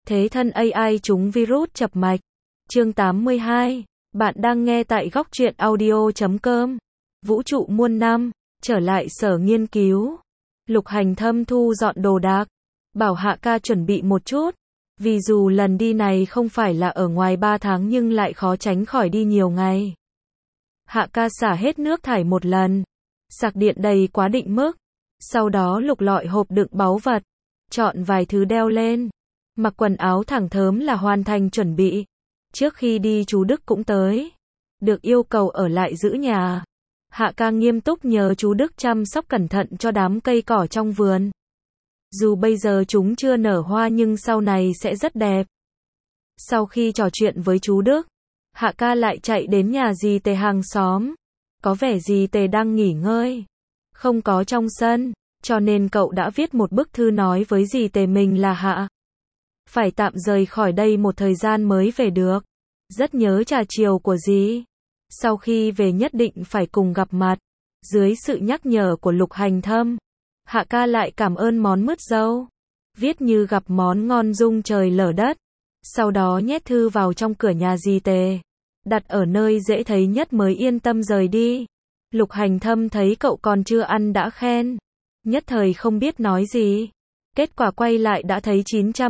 Thế thân AI trúng virus chập mạch. Chương 82. Bạn đang nghe tại góc truyện audio.com. Vũ trụ muôn năm, trở lại sở nghiên cứu. Lục Hành Thâm thu dọn đồ đạc, bảo Hạ ca chuẩn bị một chút. Vì dù lần đi này không phải là ở ngoài 3 tháng nhưng lại khó tránh khỏi đi nhiều ngày. Hạ ca xả hết nước thải một lần, sạc điện đầy quá định mức. Sau đó lục lọi hộp đựng báu vật, chọn vài thứ đeo lên. Mặc quần áo thẳng thớm là hoàn thành chuẩn bị. Trước khi đi chú Đức cũng tới, được yêu cầu ở lại giữ nhà. Hạ ca nghiêm túc nhờ chú Đức chăm sóc cẩn thận cho đám cây cỏ trong vườn. Dù bây giờ chúng chưa nở hoa nhưng sau này sẽ rất đẹp. Sau khi trò chuyện với chú Đức, Hạ ca lại chạy đến nhà dì Tề hàng xóm. Có vẻ dì Tề đang nghỉ ngơi, không có trong sân, cho nên cậu đã viết một bức thư nói với dì Tề mình là Hạ phải tạm rời khỏi đây một thời gian mới về được. Rất nhớ trà chiều của dì. Sau khi về nhất định phải cùng gặp mặt. Dưới sự nhắc nhở của Lục Hành Thâm, Hạ ca lại cảm ơn món mứt dâu. Viết như gặp món ngon rung trời lở đất. Sau đó nhét thư vào trong cửa nhà dì Tề, đặt ở nơi dễ thấy nhất mới yên tâm rời đi. Lục Hành Thâm thấy cậu còn chưa ăn đã khen. Nhất thời không biết nói gì. Kết quả quay lại đã thấy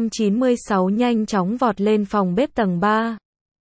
996 nhanh chóng vọt lên phòng bếp tầng 3.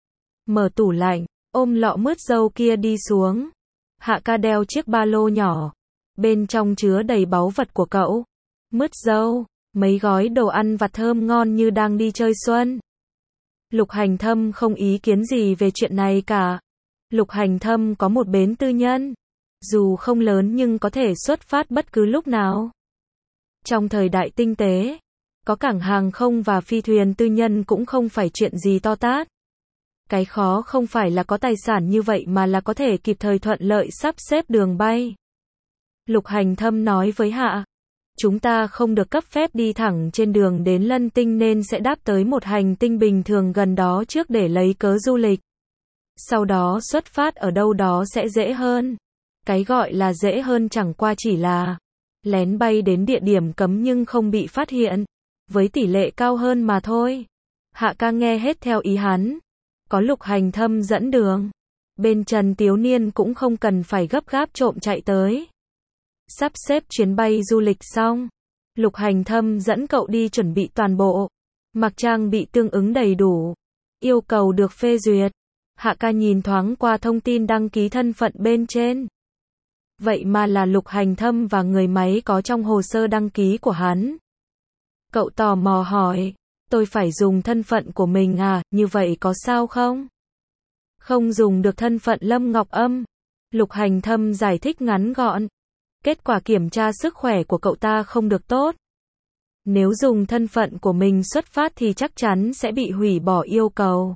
Mở tủ lạnh, ôm lọ mứt dâu kia đi xuống. Hạ ca đeo chiếc ba lô nhỏ. Bên trong chứa đầy báu vật của cậu. Mứt dâu, mấy gói đồ ăn vặt thơm ngon như đang đi chơi xuân. Lục Hành Thâm không ý kiến gì về chuyện này cả. Lục Hành Thâm có một bến tư nhân. Dù không lớn nhưng có thể xuất phát bất cứ lúc nào. Trong thời đại tinh tế, có cảng hàng không và phi thuyền tư nhân cũng không phải chuyện gì to tát. Cái khó không phải là có tài sản như vậy mà là có thể kịp thời thuận lợi sắp xếp đường bay. Lục Hành Thâm nói với Hạ, chúng ta không được cấp phép đi thẳng trên đường đến Lân Tinh nên sẽ đáp tới một hành tinh bình thường gần đó trước để lấy cớ du lịch. Sau đó xuất phát ở đâu đó sẽ dễ hơn. Cái gọi là dễ hơn chẳng qua chỉ là lén bay đến địa điểm cấm nhưng không bị phát hiện, với tỷ lệ cao hơn mà thôi. Hạ ca nghe hết theo ý hắn. Có Lục Hành Thâm dẫn đường, bên Trần Tiếu Niên cũng không cần phải gấp gáp trộm chạy tới. Sắp xếp chuyến bay du lịch xong, Lục Hành Thâm dẫn cậu đi chuẩn bị toàn bộ, mặc trang bị tương ứng đầy đủ, yêu cầu được phê duyệt. Hạ ca nhìn thoáng qua thông tin đăng ký thân phận bên trên. Vậy mà là Lục Hành Thâm và người máy có trong hồ sơ đăng ký của hắn. Cậu tò mò hỏi, tôi phải dùng thân phận của mình à, như vậy có sao không? Không dùng được thân phận Lâm Ngọc Âm. Lục Hành Thâm giải thích ngắn gọn. Kết quả kiểm tra sức khỏe của cậu ta không được tốt. Nếu dùng thân phận của mình xuất phát thì chắc chắn sẽ bị hủy bỏ yêu cầu.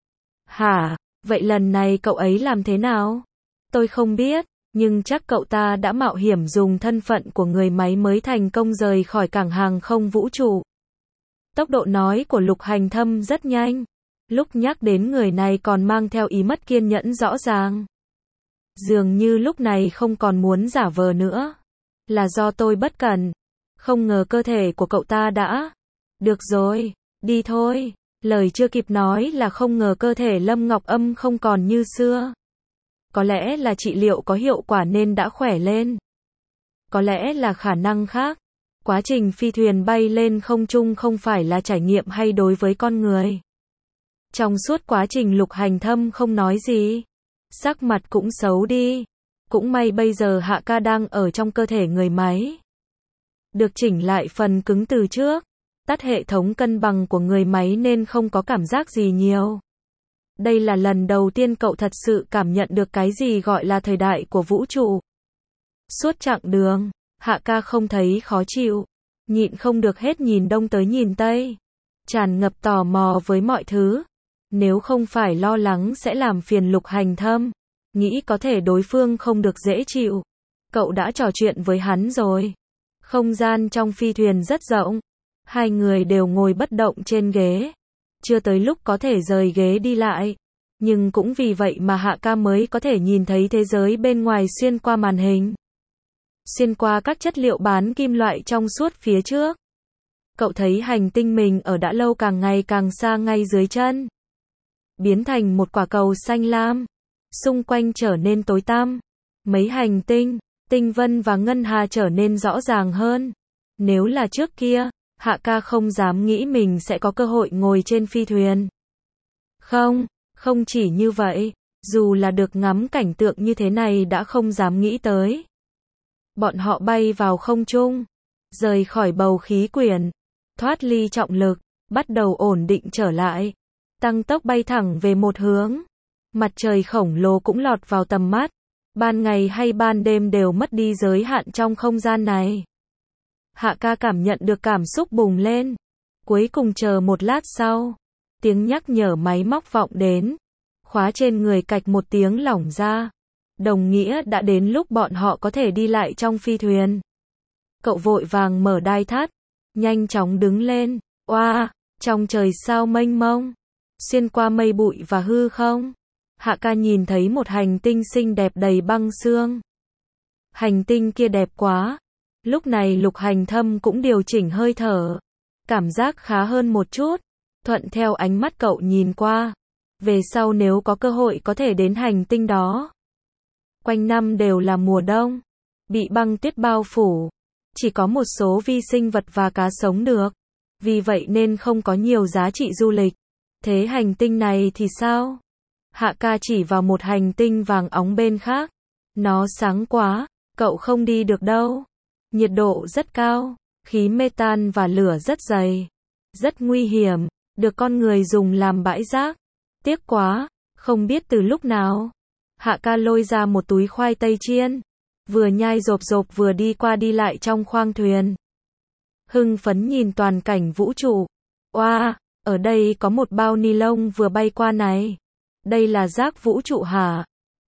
Hả? Vậy lần này cậu ấy làm thế nào? Tôi không biết, nhưng chắc cậu ta đã mạo hiểm dùng thân phận của người máy mới thành công rời khỏi cảng hàng không vũ trụ. Tốc độ nói của Lục Hành Thâm rất nhanh. Lúc nhắc đến người này còn mang theo ý mất kiên nhẫn rõ ràng. Dường như lúc này không còn muốn giả vờ nữa. Là do tôi bất cẩn. Không ngờ cơ thể của cậu ta đã. Được rồi, đi thôi. Lời chưa kịp nói là không ngờ cơ thể Lâm Ngọc Âm không còn như xưa. Có lẽ là trị liệu có hiệu quả nên đã khỏe lên. Có lẽ là khả năng khác. Quá trình phi thuyền bay lên không trung không phải là trải nghiệm hay đối với con người. Trong suốt quá trình Lục Hành Thâm không nói gì. Sắc mặt cũng xấu đi. Cũng may bây giờ Hạ ca đang ở trong cơ thể người máy. Được chỉnh lại phần cứng từ trước. Tắt hệ thống cân bằng của người máy nên không có cảm giác gì nhiều. Đây là lần đầu tiên cậu thật sự cảm nhận được cái gì gọi là thời đại của vũ trụ. Suốt chặng đường, Hạ ca không thấy khó chịu. Nhịn không được hết nhìn đông tới nhìn tây. Tràn ngập tò mò với mọi thứ. Nếu không phải lo lắng sẽ làm phiền Lục Hành Thâm, nghĩ có thể đối phương không được dễ chịu. Cậu đã trò chuyện với hắn rồi. Không gian trong phi thuyền rất rộng. Hai người đều ngồi bất động trên ghế. Chưa tới lúc có thể rời ghế đi lại. Nhưng cũng vì vậy mà Hạ ca mới có thể nhìn thấy thế giới bên ngoài xuyên qua màn hình. Xuyên qua các chất liệu bán kim loại trong suốt phía trước. Cậu thấy hành tinh mình ở đã lâu càng ngày càng xa ngay dưới chân. Biến thành một quả cầu xanh lam. Xung quanh trở nên tối tăm. Mấy hành tinh, tinh vân và ngân hà trở nên rõ ràng hơn. Nếu là trước kia, Hạ ca không dám nghĩ mình sẽ có cơ hội ngồi trên phi thuyền. Không chỉ như vậy, dù là được ngắm cảnh tượng như thế này đã không dám nghĩ tới. Bọn họ bay vào không trung, rời khỏi bầu khí quyển, thoát ly trọng lực, bắt đầu ổn định trở lại, tăng tốc bay thẳng về một hướng. Mặt trời khổng lồ cũng lọt vào tầm mắt, ban ngày hay ban đêm đều mất đi giới hạn trong không gian này. Hạ ca cảm nhận được cảm xúc bùng lên. Cuối cùng chờ một lát sau, tiếng nhắc nhở máy móc vọng đến. Khóa trên người cạch một tiếng lỏng ra. Đồng nghĩa đã đến lúc bọn họ có thể đi lại trong phi thuyền. Cậu vội vàng mở đai thắt, nhanh chóng đứng lên. Oa, trong trời sao mênh mông, xuyên qua mây bụi và hư không, Hạ ca nhìn thấy một hành tinh xinh đẹp đầy băng sương. Hành tinh kia đẹp quá. Lúc này Lục Hành Thâm cũng điều chỉnh hơi thở. Cảm giác khá hơn một chút. Thuận theo ánh mắt cậu nhìn qua. Về sau nếu có cơ hội có thể đến hành tinh đó. Quanh năm đều là mùa đông. Bị băng tuyết bao phủ. Chỉ có một số vi sinh vật và cá sống được. Vì vậy nên không có nhiều giá trị du lịch. Thế hành tinh này thì sao? Hạ ca chỉ vào một hành tinh vàng óng bên khác. Nó sáng quá, cậu không đi được đâu. Nhiệt độ rất cao, khí metan và lửa rất dày. Rất nguy hiểm, được con người dùng làm bãi rác. Tiếc quá, không biết từ lúc nào. Hạ ca lôi ra một túi khoai tây chiên. Vừa nhai rộp rộp vừa đi qua đi lại trong khoang thuyền. Hưng phấn nhìn toàn cảnh vũ trụ. Oa, ở đây có một bao ni lông vừa bay qua này. Đây là rác vũ trụ hả?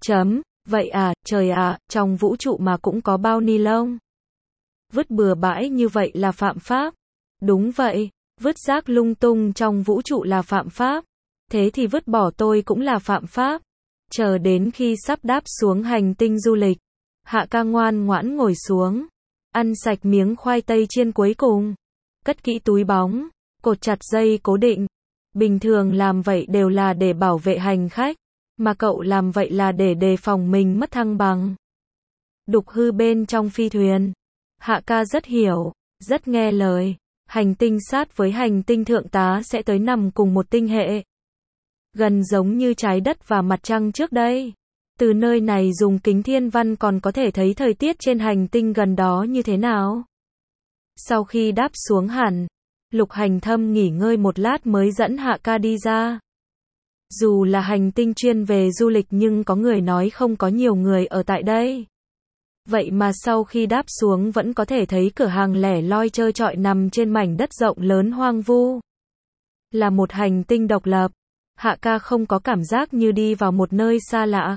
Vậy à, trời ạ, trong vũ trụ mà cũng có bao ni lông. Vứt bừa bãi như vậy là phạm pháp. Đúng vậy, vứt rác lung tung trong vũ trụ là phạm pháp. Thế thì vứt bỏ tôi cũng là phạm pháp. Chờ đến khi sắp đáp xuống hành tinh du lịch, Hạ ca ngoan ngoãn ngồi xuống, ăn sạch miếng khoai tây chiên cuối cùng, cất kỹ túi bóng, cột chặt dây cố định. Bình thường làm vậy đều là để bảo vệ hành khách, mà cậu làm vậy là để đề phòng mình mất thăng bằng. Đục hư bên trong phi thuyền. Hạ ca rất hiểu, rất nghe lời. Hành tinh sát với hành tinh thượng tá sẽ tới nằm cùng một tinh hệ. Gần giống như trái đất và mặt trăng trước đây. Từ nơi này dùng kính thiên văn còn có thể thấy thời tiết trên hành tinh gần đó như thế nào. Sau khi đáp xuống hẳn, Lục Hành Thâm nghỉ ngơi một lát mới dẫn Hạ ca đi ra. Dù là hành tinh chuyên về du lịch nhưng có người nói không có nhiều người ở tại đây. Vậy mà sau khi đáp xuống vẫn có thể thấy cửa hàng lẻ loi trơ trọi nằm trên mảnh đất rộng lớn hoang vu. Là một hành tinh độc lập, Hạ ca không có cảm giác như đi vào một nơi xa lạ.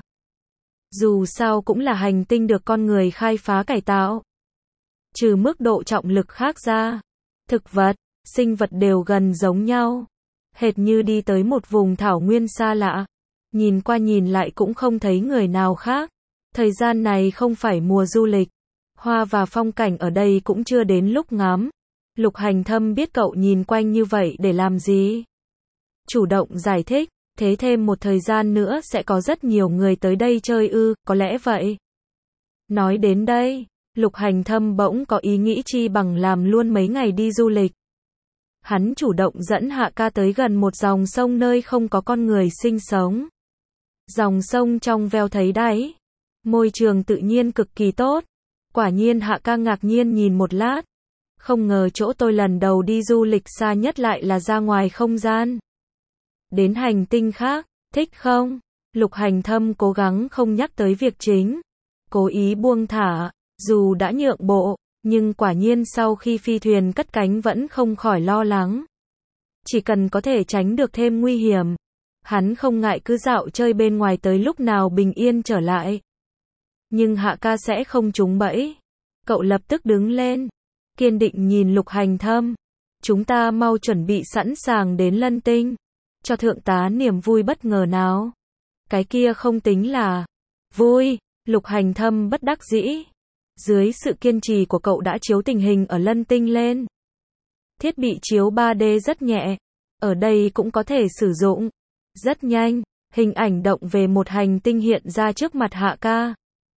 Dù sao cũng là hành tinh được con người khai phá cải tạo. Trừ mức độ trọng lực khác ra, thực vật, sinh vật đều gần giống nhau. Hệt như đi tới một vùng thảo nguyên xa lạ. Nhìn qua nhìn lại cũng không thấy người nào khác. Thời gian này không phải mùa du lịch. Hoa và phong cảnh ở đây cũng chưa đến lúc ngắm. Lục Hành Thâm biết cậu nhìn quanh như vậy để làm gì. Chủ động giải thích, thế thêm một thời gian nữa sẽ có rất nhiều người tới đây chơi ư, có lẽ vậy. Nói đến đây, Lục Hành Thâm bỗng có ý nghĩ chi bằng làm luôn mấy ngày đi du lịch. Hắn chủ động dẫn Hạ ca tới gần một dòng sông nơi không có con người sinh sống. Dòng sông trong veo thấy đáy. Môi trường tự nhiên cực kỳ tốt. Quả nhiên Hạ ca ngạc nhiên nhìn một lát. Không ngờ chỗ tôi lần đầu đi du lịch xa nhất lại là ra ngoài không gian. Đến hành tinh khác, thích không? Lục Hành Thâm cố gắng không nhắc tới việc chính. Cố ý buông thả, dù đã nhượng bộ, nhưng quả nhiên sau khi phi thuyền cất cánh vẫn không khỏi lo lắng. Chỉ cần có thể tránh được thêm nguy hiểm, hắn không ngại cứ dạo chơi bên ngoài tới lúc nào bình yên trở lại. Nhưng Hạ ca sẽ không trúng bẫy. Cậu lập tức đứng lên, kiên định nhìn Lục Hành Thâm. Chúng ta mau chuẩn bị sẵn sàng đến Lân Tinh. Cho thượng tá niềm vui bất ngờ nào. Cái kia không tính là vui. Lục Hành Thâm bất đắc dĩ. Dưới sự kiên trì của cậu đã chiếu tình hình ở Lân Tinh lên. Thiết bị chiếu 3D rất nhẹ. Ở đây cũng có thể sử dụng. Rất nhanh, hình ảnh động về một hành tinh hiện ra trước mặt Hạ Ca.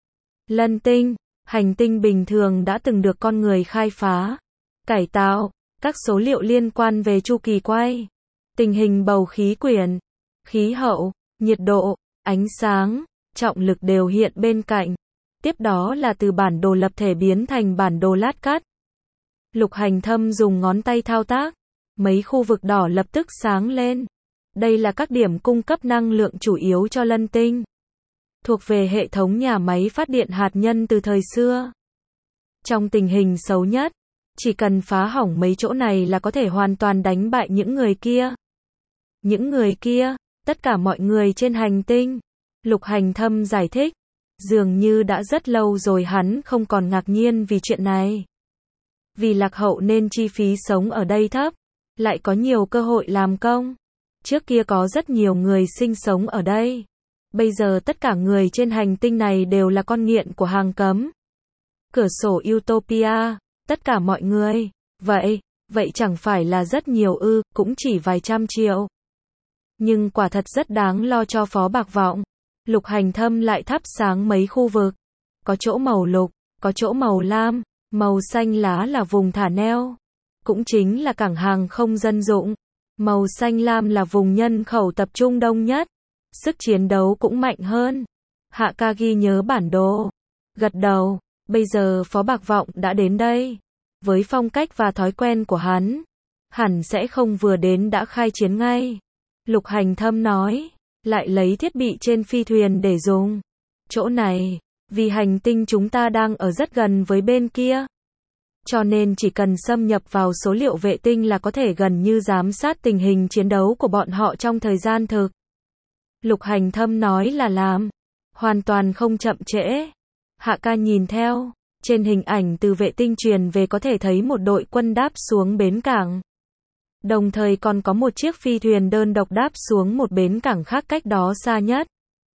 Lân tinh, hành tinh bình thường đã từng được con người khai phá, cải tạo, các số liệu liên quan về chu kỳ quay, tình hình bầu khí quyển, khí hậu, nhiệt độ, ánh sáng, trọng lực đều hiện bên cạnh. Tiếp đó là từ bản đồ lập thể biến thành bản đồ lát cắt. Lục Hành Thâm dùng ngón tay thao tác, mấy khu vực đỏ lập tức sáng lên. Đây là các điểm cung cấp năng lượng chủ yếu cho lân tinh, thuộc về hệ thống nhà máy phát điện hạt nhân từ thời xưa. Trong tình hình xấu nhất, chỉ cần phá hỏng mấy chỗ này là có thể hoàn toàn đánh bại những người kia. Những người kia, tất cả mọi người trên hành tinh. Lục Hành Thâm giải thích, dường như đã rất lâu rồi hắn không còn ngạc nhiên vì chuyện này. Vì lạc hậu nên chi phí sống ở đây thấp, lại có nhiều cơ hội làm công. Trước kia có rất nhiều người sinh sống ở đây. Bây giờ tất cả người trên hành tinh này đều là con nghiện của hàng cấm. Cửa sổ Utopia, tất cả mọi người. Vậy chẳng phải là rất nhiều ư, cũng chỉ vài trăm triệu. Nhưng quả thật rất đáng lo cho Phó Bạc Vọng. Lục Hành Thâm lại thắp sáng mấy khu vực. Có chỗ màu lục, có chỗ màu lam, màu xanh lá là vùng thả neo. Cũng chính là cảng hàng không dân dụng. Màu xanh lam là vùng nhân khẩu tập trung đông nhất. Sức chiến đấu cũng mạnh hơn. Hạ Ca ghi nhớ bản đồ. Gật đầu, bây giờ Phó Bạc Vọng đã đến đây. Với phong cách và thói quen của hắn, hẳn sẽ không vừa đến đã khai chiến ngay. Lục Hành Thâm nói, lại lấy thiết bị trên phi thuyền để dùng. Chỗ này, vì hành tinh chúng ta đang ở rất gần với bên kia. Cho nên chỉ cần xâm nhập vào số liệu vệ tinh là có thể gần như giám sát tình hình chiến đấu của bọn họ trong thời gian thực. Lục Hành Thâm nói là làm, hoàn toàn không chậm trễ. Hạ Ca nhìn theo, trên hình ảnh từ vệ tinh truyền về có thể thấy một đội quân đáp xuống bến cảng. Đồng thời còn có một chiếc phi thuyền đơn độc đáp xuống một bến cảng khác cách đó xa nhất.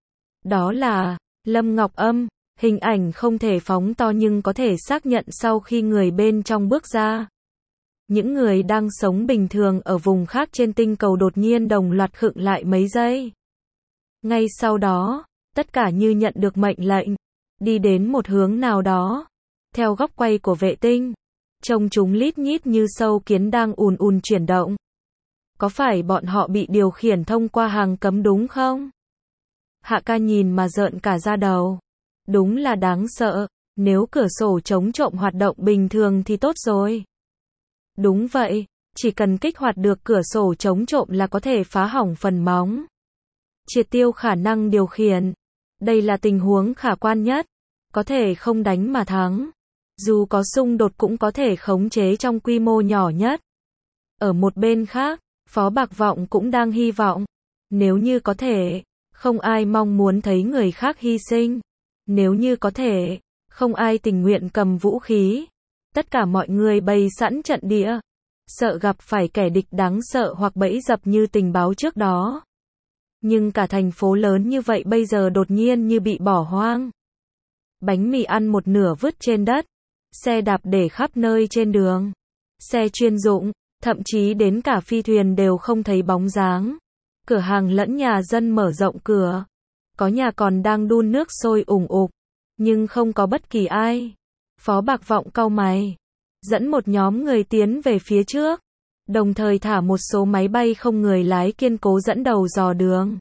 Đó là Lâm Ngọc Âm. Hình ảnh không thể phóng to nhưng có thể xác nhận sau khi người bên trong bước ra. Những người đang sống bình thường ở vùng khác trên tinh cầu đột nhiên đồng loạt khựng lại mấy giây. Ngay sau đó, tất cả như nhận được mệnh lệnh, đi đến một hướng nào đó. Theo góc quay của vệ tinh, trông chúng lít nhít như sâu kiến đang ùn ùn chuyển động. Có phải bọn họ bị điều khiển thông qua hàng cấm đúng không? Hạ Ca nhìn mà rợn cả da đầu. Đúng là đáng sợ, nếu cửa sổ chống trộm hoạt động bình thường thì tốt rồi. Đúng vậy, chỉ cần kích hoạt được cửa sổ chống trộm là có thể phá hỏng phần móng. Triệt tiêu khả năng điều khiển. Đây là tình huống khả quan nhất. Có thể không đánh mà thắng. Dù có xung đột cũng có thể khống chế trong quy mô nhỏ nhất. Ở một bên khác, Phó Bạc Vọng cũng đang hy vọng. Nếu như có thể, không ai mong muốn thấy người khác hy sinh. Nếu như có thể, không ai tình nguyện cầm vũ khí. Tất cả mọi người bày sẵn trận địa. Sợ gặp phải kẻ địch đáng sợ hoặc bẫy dập như tình báo trước đó. Nhưng cả thành phố lớn như vậy bây giờ đột nhiên như bị bỏ hoang. Bánh mì ăn một nửa vứt trên đất. Xe đạp để khắp nơi trên đường. Xe chuyên dụng, thậm chí đến cả phi thuyền đều không thấy bóng dáng. Cửa hàng lẫn nhà dân mở rộng cửa. Có nhà còn đang đun nước sôi ủng ục. Nhưng không có bất kỳ ai. Phó Bạc Vọng cau mày. Dẫn một nhóm người tiến về phía trước. Đồng thời thả một số máy bay không người lái kiên cố dẫn đầu dò đường.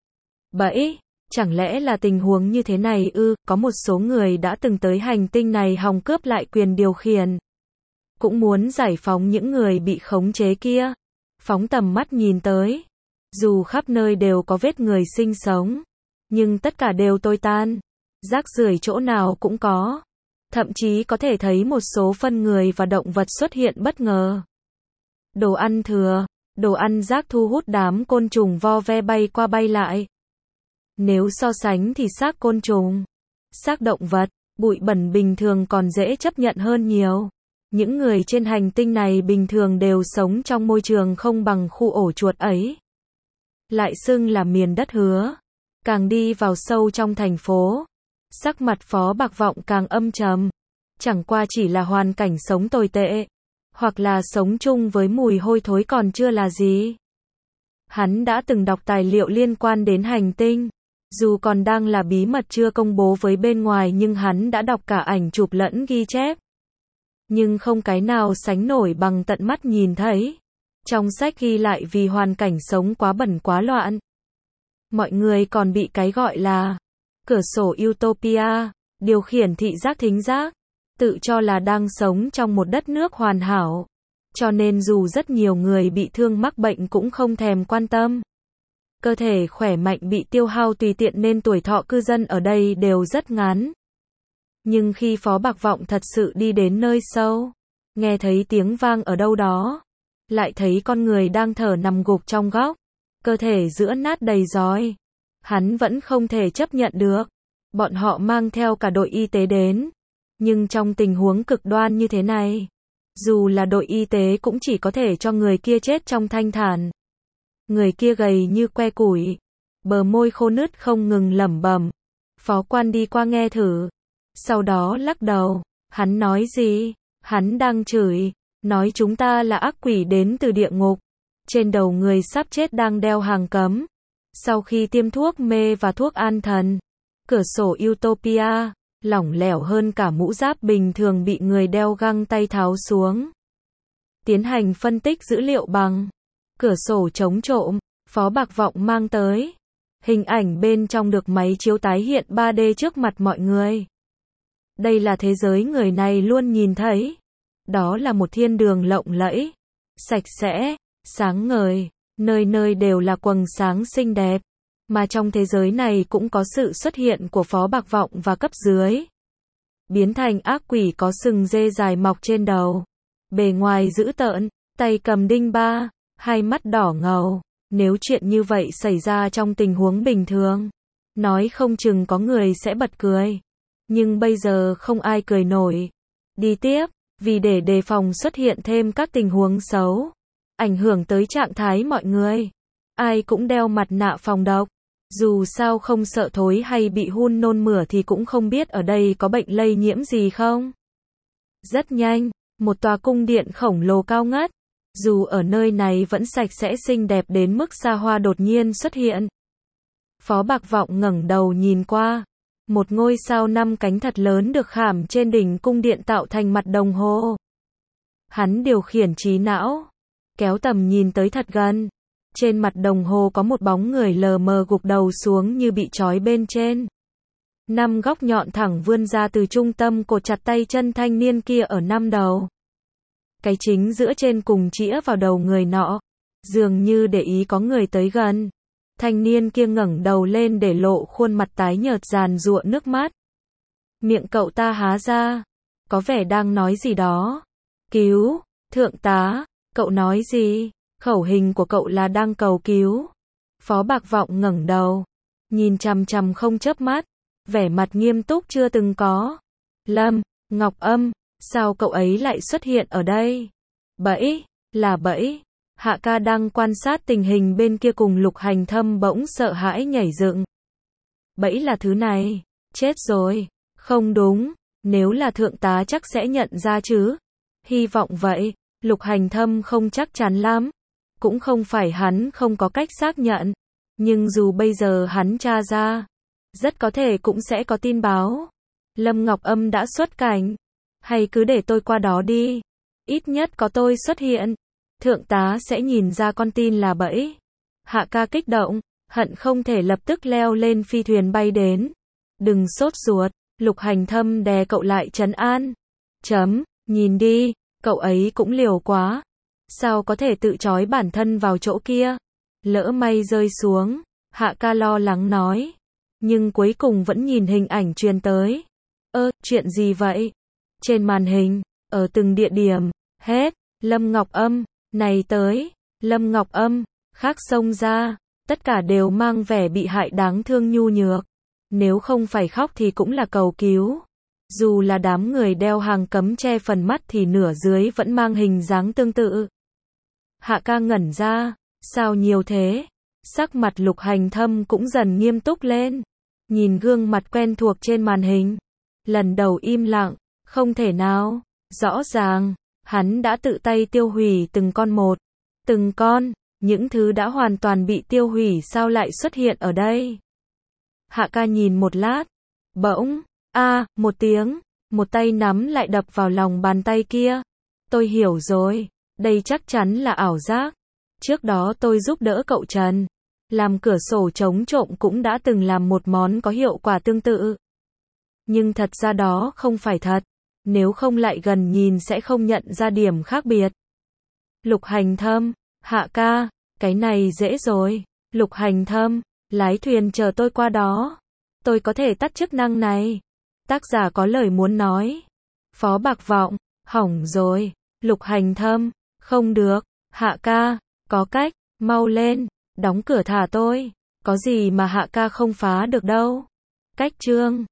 Bẫy, chẳng lẽ là tình huống như thế này ư? Có một số người đã từng tới hành tinh này hòng cướp lại quyền điều khiển. Cũng muốn giải phóng những người bị khống chế kia. Phóng tầm mắt nhìn tới. Dù khắp nơi đều có vết người sinh sống. Nhưng tất cả đều tồi tan. Rác rưởi chỗ nào cũng có. Thậm chí có thể thấy một số phân người và động vật xuất hiện bất ngờ. Đồ ăn thừa, đồ ăn rác thu hút đám côn trùng vo ve bay qua bay lại. Nếu so sánh thì xác côn trùng, xác động vật, bụi bẩn bình thường còn dễ chấp nhận hơn nhiều. Những người trên hành tinh này bình thường đều sống trong môi trường không bằng khu ổ chuột ấy. Lại xưng là miền đất hứa. Càng đi vào sâu trong thành phố, sắc mặt Phó Bạc Vọng càng âm trầm. Chẳng qua chỉ là hoàn cảnh sống tồi tệ. hoặc là sống chung với mùi hôi thối còn chưa là gì. Hắn đã từng đọc tài liệu liên quan đến hành tinh. Dù còn đang là bí mật chưa công bố với bên ngoài nhưng hắn đã đọc cả ảnh chụp lẫn ghi chép. Nhưng không cái nào sánh nổi bằng tận mắt nhìn thấy. Trong sách ghi lại vì hoàn cảnh sống quá bẩn quá loạn. Mọi người còn bị cái gọi là cửa sổ Utopia, điều khiển thị giác thính giác, tự cho là đang sống trong một đất nước hoàn hảo. Cho nên dù rất nhiều người bị thương mắc bệnh cũng không thèm quan tâm. Cơ thể khỏe mạnh bị tiêu hao tùy tiện nên tuổi thọ cư dân ở đây đều rất ngắn. Nhưng khi Phó Bạc Vọng thật sự đi đến nơi sâu, nghe thấy tiếng vang ở đâu đó, lại thấy con người đang thở nằm gục trong góc, cơ thể giữa nát đầy rói. Hắn vẫn không thể chấp nhận được. Bọn họ mang theo cả đội y tế đến. Nhưng trong tình huống cực đoan như thế này, dù là đội y tế cũng chỉ có thể cho người kia chết trong thanh thản. Người kia gầy như que củi, bờ môi khô nứt không ngừng lẩm bẩm. Phó quan đi qua nghe thử. Sau đó lắc đầu. Hắn nói gì? Hắn đang chửi, nói chúng ta là ác quỷ đến từ địa ngục. Trên đầu người sắp chết đang đeo hàng cấm. Sau khi tiêm thuốc mê và thuốc an thần, cửa sổ Utopia lỏng lẻo hơn cả mũ giáp bình thường bị người đeo găng tay tháo xuống. Tiến hành phân tích dữ liệu bằng cửa sổ chống trộm, Phó Bạc Vọng mang tới. Hình ảnh bên trong được máy chiếu tái hiện 3D trước mặt mọi người. Đây là thế giới người này luôn nhìn thấy. Đó là một thiên đường lộng lẫy, sạch sẽ, sáng ngời, nơi nơi đều là quầng sáng xinh đẹp. Mà trong thế giới này cũng có sự xuất hiện của Phó Bạc Vọng và cấp dưới. Biến thành ác quỷ có sừng dê dài mọc trên đầu. Bề ngoài dữ tợn, tay cầm đinh ba, hai mắt đỏ ngầu. Nếu chuyện như vậy xảy ra trong tình huống bình thường, nói không chừng có người sẽ bật cười. Nhưng bây giờ không ai cười nổi. Đi tiếp, vì để đề phòng xuất hiện thêm các tình huống xấu, ảnh hưởng tới trạng thái mọi người. Ai cũng đeo mặt nạ phòng độc. Dù sao không sợ thối hay bị hun nôn mửa thì cũng không biết ở đây có bệnh lây nhiễm gì không. Rất nhanh, một tòa cung điện khổng lồ cao ngất, dù ở nơi này vẫn sạch sẽ xinh đẹp đến mức xa hoa đột nhiên xuất hiện. Phó Bạc Vọng ngẩng đầu nhìn qua, một ngôi sao 5 cánh thật lớn được khảm trên đỉnh cung điện tạo thành mặt đồng hồ. Hắn điều khiển trí não, kéo tầm nhìn tới thật gần. Trên mặt đồng hồ có một bóng người lờ mờ gục đầu xuống như bị trói bên trên. 5 góc nhọn thẳng vươn ra từ trung tâm cột chặt tay chân thanh niên kia ở 5 đầu. Cái chính giữa trên cùng chĩa vào đầu người nọ, dường như để ý có người tới gần. Thanh niên kia ngẩng đầu lên để lộ khuôn mặt tái nhợt giàn giụa nước mắt. Miệng cậu ta há ra, có vẻ đang nói gì đó. Cứu, thượng tá, cậu nói gì? Khẩu hình của cậu là đang cầu cứu. Phó Bạc Vọng ngẩng đầu, nhìn chằm chằm không chớp mắt, vẻ mặt nghiêm túc chưa từng có. Lâm Ngọc Âm, sao cậu ấy lại xuất hiện ở đây? Bẫy, là bẫy. Hạ ca đang quan sát tình hình bên kia cùng Lục Hành Thâm bỗng sợ hãi nhảy dựng. Bẫy là thứ này, chết rồi. Không đúng, nếu là thượng tá chắc sẽ nhận ra chứ. Hy vọng vậy. Lục Hành Thâm không chắc chắn lắm. Cũng không phải hắn không có cách xác nhận. Nhưng dù bây giờ hắn tra ra, rất có thể cũng sẽ có tin báo. Lâm Ngọc Âm đã xuất cảnh. Hay cứ để tôi qua đó đi. Ít nhất có tôi xuất hiện. Thượng tá sẽ nhìn ra con tin là bẫy. Hạ ca kích động, hận không thể lập tức leo lên phi thuyền bay đến. Đừng sốt ruột, Lục Hành Thâm đè cậu lại trấn an. Nhìn đi, cậu ấy cũng liều quá. Sao có thể tự trói bản thân vào chỗ kia? Lỡ may rơi xuống, Hạ ca lo lắng nói. Nhưng cuối cùng vẫn nhìn hình ảnh truyền tới. Chuyện gì vậy? Trên màn hình, ở từng địa điểm, hết, Lâm Ngọc Âm, này tới, Lâm Ngọc Âm, khác xông ra, tất cả đều mang vẻ bị hại đáng thương nhu nhược. Nếu không phải khóc thì cũng là cầu cứu. Dù là đám người đeo hàng cấm che phần mắt thì nửa dưới vẫn mang hình dáng tương tự. Hạ ca ngẩn ra, sao nhiều thế? Sắc mặt Lục Hành Thâm cũng dần nghiêm túc lên. Nhìn gương mặt quen thuộc trên màn hình. Lần đầu im lặng, không thể nào, rõ ràng, Hắn đã tự tay tiêu hủy từng con một. Từng con, những thứ đã hoàn toàn bị tiêu hủy sao lại xuất hiện ở đây? Hạ ca nhìn một lát, bỗng, một tiếng, một tay nắm lại đập vào lòng bàn tay kia. Tôi hiểu rồi, đây chắc chắn là ảo giác. Trước đó tôi giúp đỡ cậu Trần, làm cửa sổ chống trộm cũng đã từng làm một món có hiệu quả tương tự. Nhưng thật ra đó không phải thật, nếu không lại gần nhìn sẽ không nhận ra điểm khác biệt. Lục Hành Thâm, Hạ ca, cái này dễ rồi. Lục Hành Thâm, lái thuyền chờ tôi qua đó. Tôi có thể tắt chức năng này. Tác giả có lời muốn nói. Phó Bạc Vọng, hỏng rồi. Lục Hành Thâm, không được. Hạ ca, có cách, mau lên, đóng cửa thả tôi. Có gì mà Hạ ca không phá được đâu. Cách chương